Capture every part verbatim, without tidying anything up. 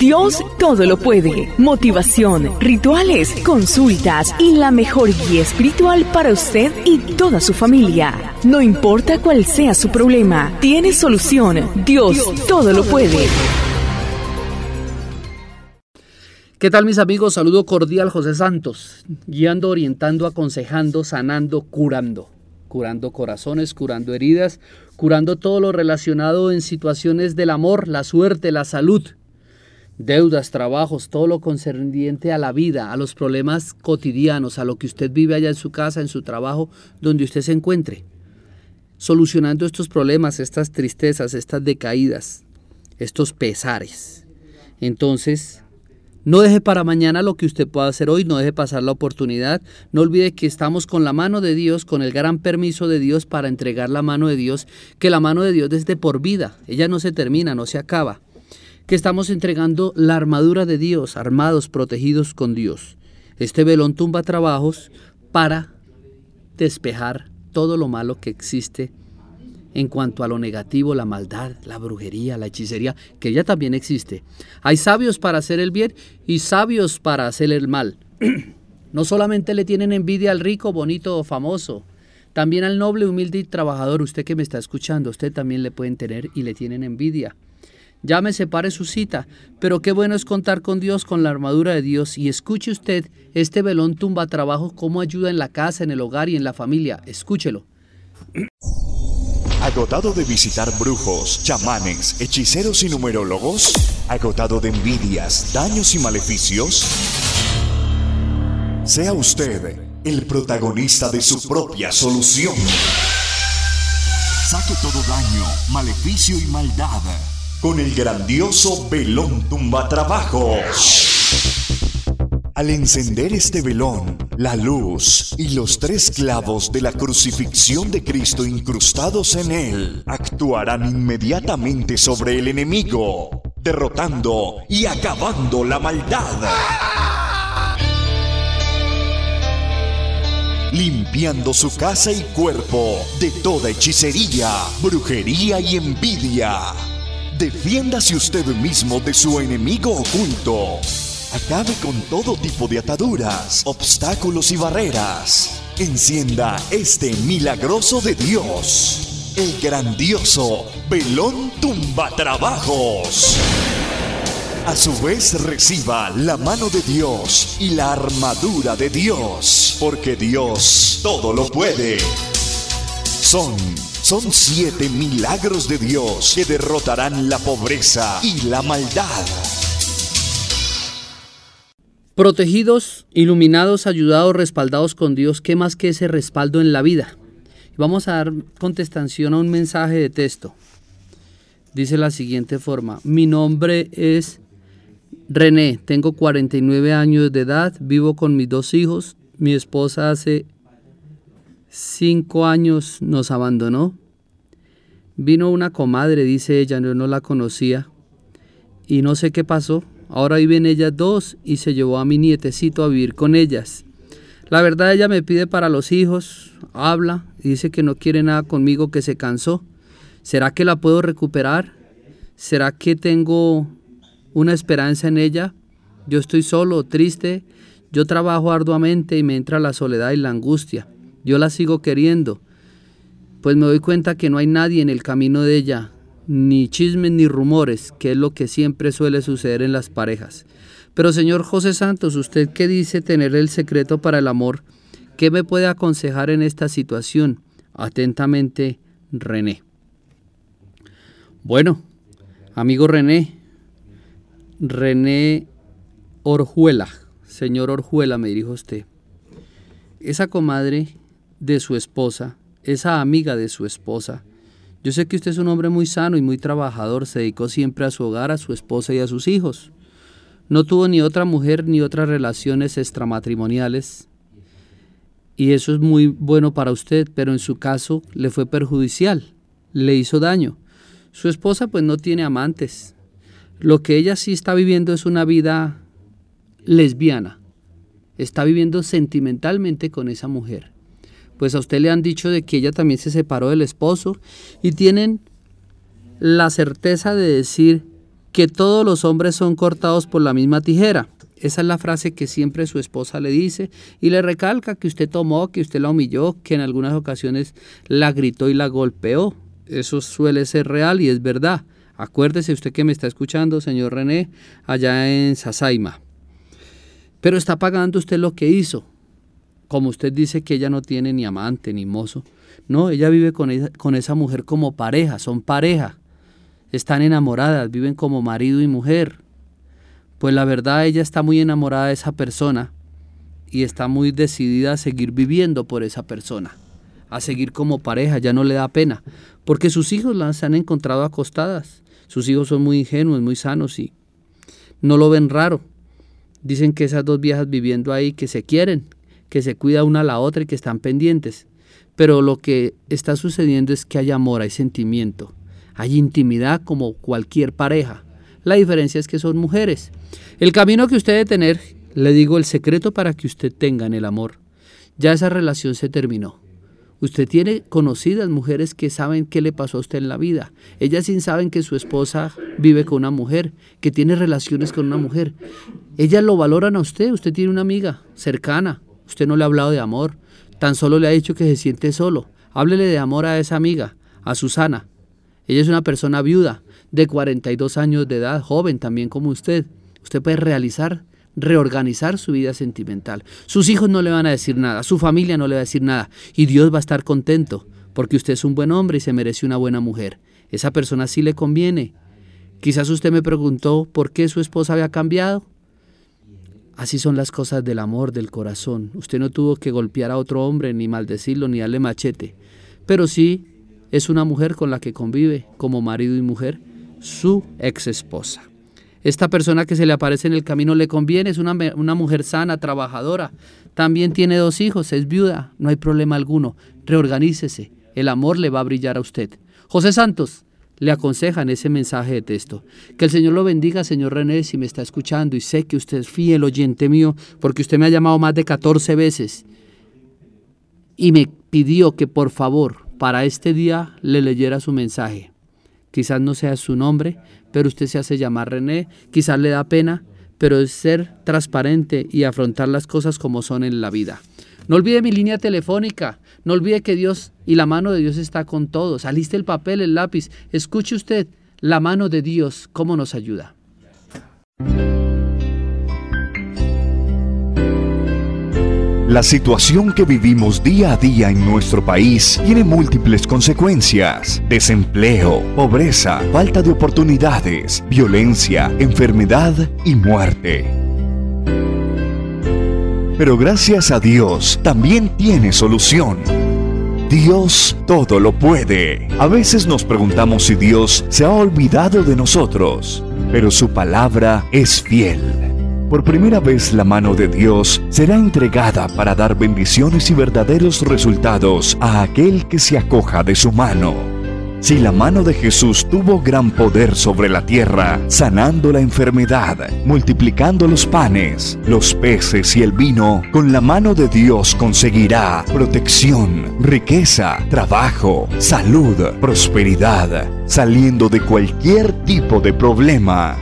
Dios todo lo puede. Motivación, rituales, consultas y la mejor guía espiritual para usted y toda su familia. No importa cuál sea su problema, tiene solución. Dios todo lo puede. ¿Qué tal, mis amigos? Saludo cordial, José Santos, guiando, orientando, aconsejando, sanando, curando. Curando corazones, curando heridas, curando todo lo relacionado en situaciones del amor, la suerte, la salud, deudas, trabajos, todo lo concerniente a la vida, a los problemas cotidianos, a lo que usted vive allá en su casa, en su trabajo, donde usted se encuentre. Solucionando estos problemas, estas tristezas, estas decaídas, estos pesares. Entonces, no deje para mañana lo que usted pueda hacer hoy, no deje pasar la oportunidad. No olvide que estamos con la mano de Dios, con el gran permiso de Dios para entregar la mano de Dios, que la mano de Dios es de por vida, ella no se termina, no se acaba. Que estamos entregando la armadura de Dios, armados, protegidos con Dios. Este velón tumba trabajos para despejar todo lo malo que existe en cuanto a lo negativo, la maldad, la brujería, la hechicería, que ella también existe. Hay sabios para hacer el bien y sabios para hacer el mal. No solamente le tienen envidia al rico, bonito o famoso, también al noble, humilde y trabajador. Usted que me está escuchando, usted también le pueden tener y le tienen envidia. Llame, separe su cita, pero qué bueno es contar con Dios, con la armadura de Dios. Y escuche usted este velón tumba trabajo, cómo ayuda en la casa, en el hogar y en la familia. Escúchelo. ¿Agotado de visitar brujos, chamanes, hechiceros y numerólogos? ¿Agotado de envidias, daños y maleficios? Sea usted el protagonista de su propia solución. Saque todo daño, maleficio y maldad con el grandioso velón tumbatrabajos. Al encender este velón, la luz y los tres clavos de la crucifixión de Cristo incrustados en él actuarán inmediatamente sobre el enemigo, derrotando y acabando la maldad, limpiando su casa y cuerpo de toda hechicería, brujería y envidia. Defiéndase usted mismo de su enemigo oculto. Acabe con todo tipo de ataduras, obstáculos y barreras. Encienda este milagroso de Dios, el grandioso velón tumbatrabajos. A su vez reciba la mano de Dios y la armadura de Dios, porque Dios todo lo puede. Son, son siete milagros de Dios que derrotarán la pobreza y la maldad. Protegidos, iluminados, ayudados, respaldados con Dios, ¿qué más que ese respaldo en la vida? Vamos a dar contestación a un mensaje de texto. Dice la siguiente forma: mi nombre es René, tengo cuarenta y nueve años de edad, vivo con mis dos hijos, mi esposa hace cinco años nos abandonó. Vino una comadre, dice ella, yo no la conocía y no sé qué pasó. Ahora viven ellas dos y se llevó a mi nietecito a vivir con ellas. La verdad, ella me pide para los hijos, habla y dice que no quiere nada conmigo, que se cansó. ¿Será que la puedo recuperar? ¿Será que tengo una esperanza en ella? Yo estoy solo, triste, yo trabajo arduamente y me entra la soledad y la angustia. Yo la sigo queriendo, pues me doy cuenta que no hay nadie en el camino de ella, ni chismes ni rumores, que es lo que siempre suele suceder en las parejas. Pero señor José Santos, ¿usted qué dice tener el secreto para el amor? ¿Qué me puede aconsejar en esta situación? Atentamente, René. Bueno, amigo René, René Orjuela, señor Orjuela, me dirijo a usted. Esa comadre de su esposa, esa amiga de su esposa, yo sé que usted es un hombre muy sano y muy trabajador, se dedicó siempre a su hogar, a su esposa y a sus hijos. No tuvo ni otra mujer ni otras relaciones extramatrimoniales y eso es muy bueno para usted, pero en su caso le fue perjudicial, le hizo daño. Su esposa pues no tiene amantes, lo que ella sí está viviendo es una vida lesbiana, está viviendo sentimentalmente con esa mujer. Pues a usted le han dicho de que ella también se separó del esposo y tienen la certeza de decir que todos los hombres son cortados por la misma tijera. Esa es la frase que siempre su esposa le dice y le recalca que usted tomó, que usted la humilló, que en algunas ocasiones la gritó y la golpeó. Eso suele ser real y es verdad. Acuérdese usted que me está escuchando, señor René, allá en Sasaima. Pero está pagando usted lo que hizo. Como usted dice que ella no tiene ni amante ni mozo. No, ella vive con esa, con esa mujer como pareja, son pareja. Están enamoradas, viven como marido y mujer. Pues la verdad ella está muy enamorada de esa persona y está muy decidida a seguir viviendo por esa persona, a seguir como pareja, ya no le da pena, porque sus hijos las han encontrado acostadas. Sus hijos son muy ingenuos, muy sanos y no lo ven raro. Dicen que esas dos viejas viviendo ahí, que se quieren, que se cuida una a la otra y que están pendientes. Pero lo que está sucediendo es que hay amor, hay sentimiento, hay intimidad como cualquier pareja. La diferencia es que son mujeres. El camino que usted debe tener, le digo el secreto para que usted tenga en el amor. Ya esa relación se terminó. Usted tiene conocidas mujeres que saben qué le pasó a usted en la vida. Ellas sí saben que su esposa vive con una mujer, que tiene relaciones con una mujer. Ellas lo valoran a usted. Usted tiene una amiga cercana. Usted no le ha hablado de amor. Tan solo le ha dicho que se siente solo. Háblele de amor a esa amiga, a Susana. Ella es una persona viuda, de cuarenta y dos años de edad, joven también como usted. Usted puede realizar, reorganizar su vida sentimental. Sus hijos no le van a decir nada, su familia no le va a decir nada. Y Dios va a estar contento, porque usted es un buen hombre y se merece una buena mujer. Esa persona sí le conviene. Quizás usted me preguntó por qué su esposa había cambiado. Así son las cosas del amor, del corazón. Usted no tuvo que golpear a otro hombre, ni maldecirlo, ni darle machete. Pero sí es una mujer con la que convive como marido y mujer, su ex esposa. Esta persona que se le aparece en el camino le conviene, es una, una mujer sana, trabajadora. También tiene dos hijos, es viuda, no hay problema alguno. Reorganícese, el amor le va a brillar a usted. José Santos le aconseja en ese mensaje de texto. Que el Señor lo bendiga, señor René, si me está escuchando, y sé que usted es fiel oyente mío, porque usted me ha llamado más de catorce veces y me pidió que por favor para este día le leyera su mensaje. Quizás no sea su nombre, pero usted se hace llamar René, quizás le da pena, pero es ser transparente y afrontar las cosas como son en la vida. No olvide mi línea telefónica, no olvide que Dios y la mano de Dios está con todos. Aliste el papel, el lápiz, escuche usted la mano de Dios, cómo nos ayuda. La situación que vivimos día a día en nuestro país tiene múltiples consecuencias: desempleo, pobreza, falta de oportunidades, violencia, enfermedad y muerte. Pero gracias a Dios también tiene solución. Dios todo lo puede. A veces nos preguntamos si Dios se ha olvidado de nosotros, pero su palabra es fiel. Por primera vez la mano de Dios será entregada para dar bendiciones y verdaderos resultados a aquel que se acoja de su mano. Si la mano de Jesús tuvo gran poder sobre la tierra, sanando la enfermedad, multiplicando los panes, los peces y el vino, con la mano de Dios conseguirá protección, riqueza, trabajo, salud, prosperidad, saliendo de cualquier tipo de problema.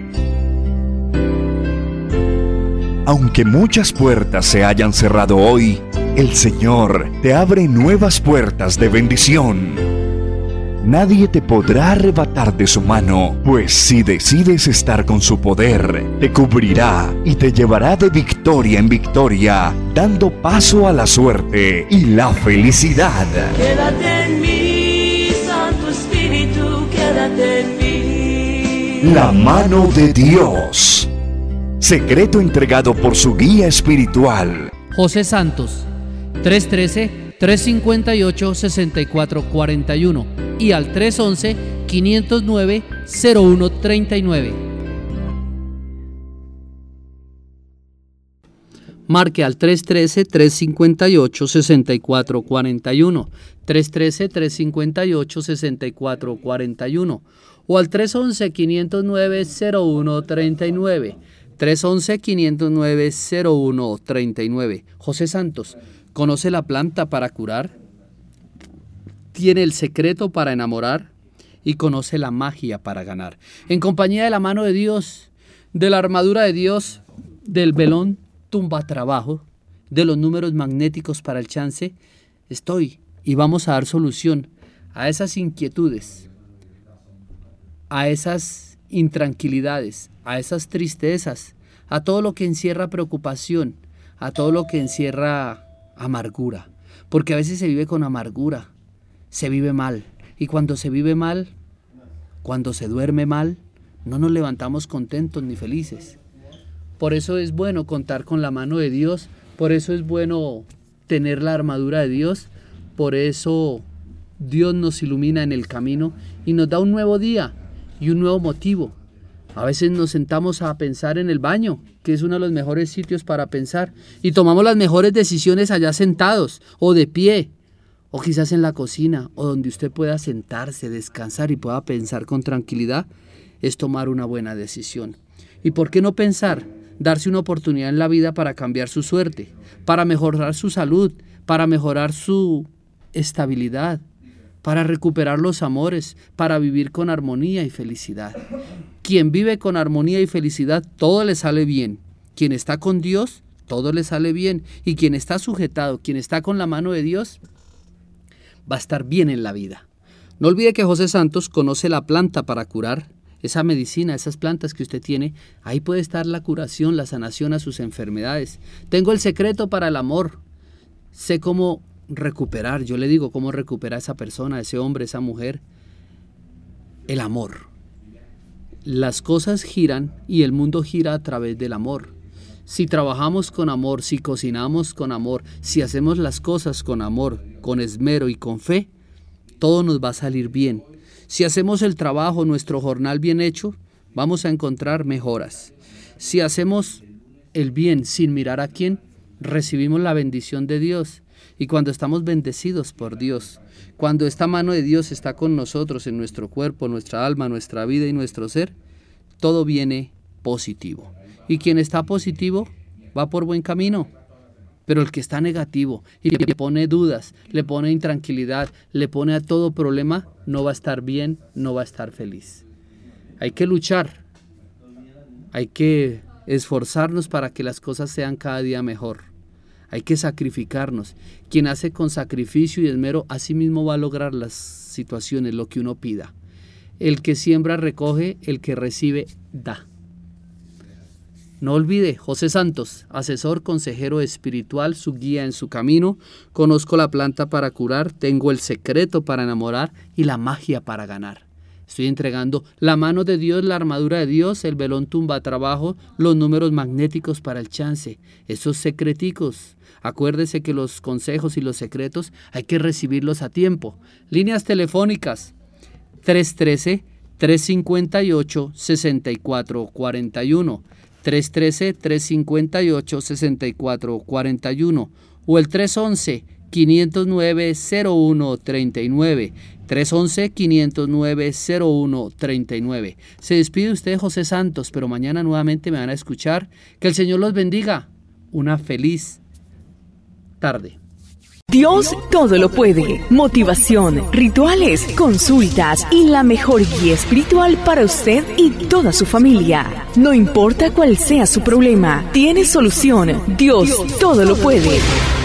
Aunque muchas puertas se hayan cerrado hoy, el Señor te abre nuevas puertas de bendición. Nadie te podrá arrebatar de su mano, pues si decides estar con su poder, te cubrirá y te llevará de victoria en victoria, dando paso a la suerte y la felicidad. Quédate en mí, Santo Espíritu, quédate en mí. La mano de Dios. Secreto entregado por su guía espiritual. José Santos, tres uno tres, tres cinco ocho, seis cuatro cuatro uno y al tres once, quinientos nueve, cero uno treinta y nueve. Marque al tres uno tres, tres cinco ocho, seis cuatro cuatro uno, tres uno tres, tres cinco ocho, seis cuatro cuatro uno o al tres once, quinientos nueve, cero uno treinta y nueve. tres once, quinientos nueve, cero uno treinta y nueve. José Santos, ¿conoce la planta para curar? ¿Tiene el secreto para enamorar? y conoce la magia para ganar. En compañía de la mano de Dios, de la armadura de Dios, del velón tumba trabajo, de los números magnéticos para el chance, estoy y vamos a dar solución a esas inquietudes, a esas intranquilidades, a esas tristezas, a todo lo que encierra preocupación, a todo lo que encierra amargura, porque a veces se vive con amargura, se vive mal, y cuando se vive mal, cuando se duerme mal, no nos levantamos contentos ni felices. Por eso es bueno contar con la mano de Dios, por eso es bueno tener la armadura de Dios, por eso Dios nos ilumina en el camino y nos da un nuevo día y un nuevo motivo. A veces nos sentamos a pensar en el baño, que es uno de los mejores sitios para pensar, y tomamos las mejores decisiones allá sentados o de pie, o quizás en la cocina, o donde usted pueda sentarse, descansar y pueda pensar con tranquilidad, es tomar una buena decisión. ¿Y por qué no pensar? Darse una oportunidad en la vida para cambiar su suerte, para mejorar su salud, para mejorar su estabilidad, para recuperar los amores, para vivir con armonía y felicidad. Quien vive con armonía y felicidad, todo le sale bien. Quien está con Dios, todo le sale bien. Y quien está sujetado, quien está con la mano de Dios, va a estar bien en la vida. No olvide que José Santos conoce la planta para curar, esa medicina, esas plantas que usted tiene. Ahí puede estar la curación, la sanación a sus enfermedades. Tengo el secreto para el amor. Sé cómo recuperar, yo le digo cómo recuperar a esa persona, a ese hombre, a esa mujer. El amor. Las cosas giran y el mundo gira a través del amor. Si trabajamos con amor, si cocinamos con amor, si hacemos las cosas con amor, con esmero y con fe, todo nos va a salir bien. Si hacemos el trabajo, nuestro jornal bien hecho, vamos a encontrar mejoras. Si hacemos el bien sin mirar a quién, recibimos la bendición de Dios. Y cuando estamos bendecidos por Dios, cuando esta mano de Dios está con nosotros en nuestro cuerpo, nuestra alma, nuestra vida y nuestro ser, todo viene positivo. Y quien está positivo va por buen camino. Pero el que está negativo y le pone dudas, le pone intranquilidad, le pone a todo problema, no va a estar bien, no va a estar feliz. Hay que luchar, hay que esforzarnos para que las cosas sean cada día mejor. Hay que sacrificarnos. Quien hace con sacrificio y esmero, así mismo va a lograr las situaciones, lo que uno pida. El que siembra recoge, el que recibe da. No olvide, José Santos, asesor, consejero espiritual, su guía en su camino. Conozco la planta para curar, tengo el secreto para enamorar y la magia para ganar. Estoy entregando la mano de Dios, la armadura de Dios, el velón tumba trabajo, los números magnéticos para el chance, esos secreticos. Acuérdese que los consejos y los secretos hay que recibirlos a tiempo. Líneas telefónicas tres uno tres, tres cinco ocho, seis cuatro cuatro uno, tres uno tres, tres cinco ocho, seis cuatro cuatro uno o el tres once, quinientos nueve, cero uno treinta y nueve, tres once, quinientos nueve, cero uno treinta y nueve. Se despide usted, José Santos, pero mañana nuevamente me van a escuchar. Que el Señor los bendiga. Una feliz tarde. Dios todo lo puede. Motivación, rituales, consultas y la mejor guía espiritual para usted y toda su familia. No importa cuál sea su problema, tiene solución. Dios todo lo puede.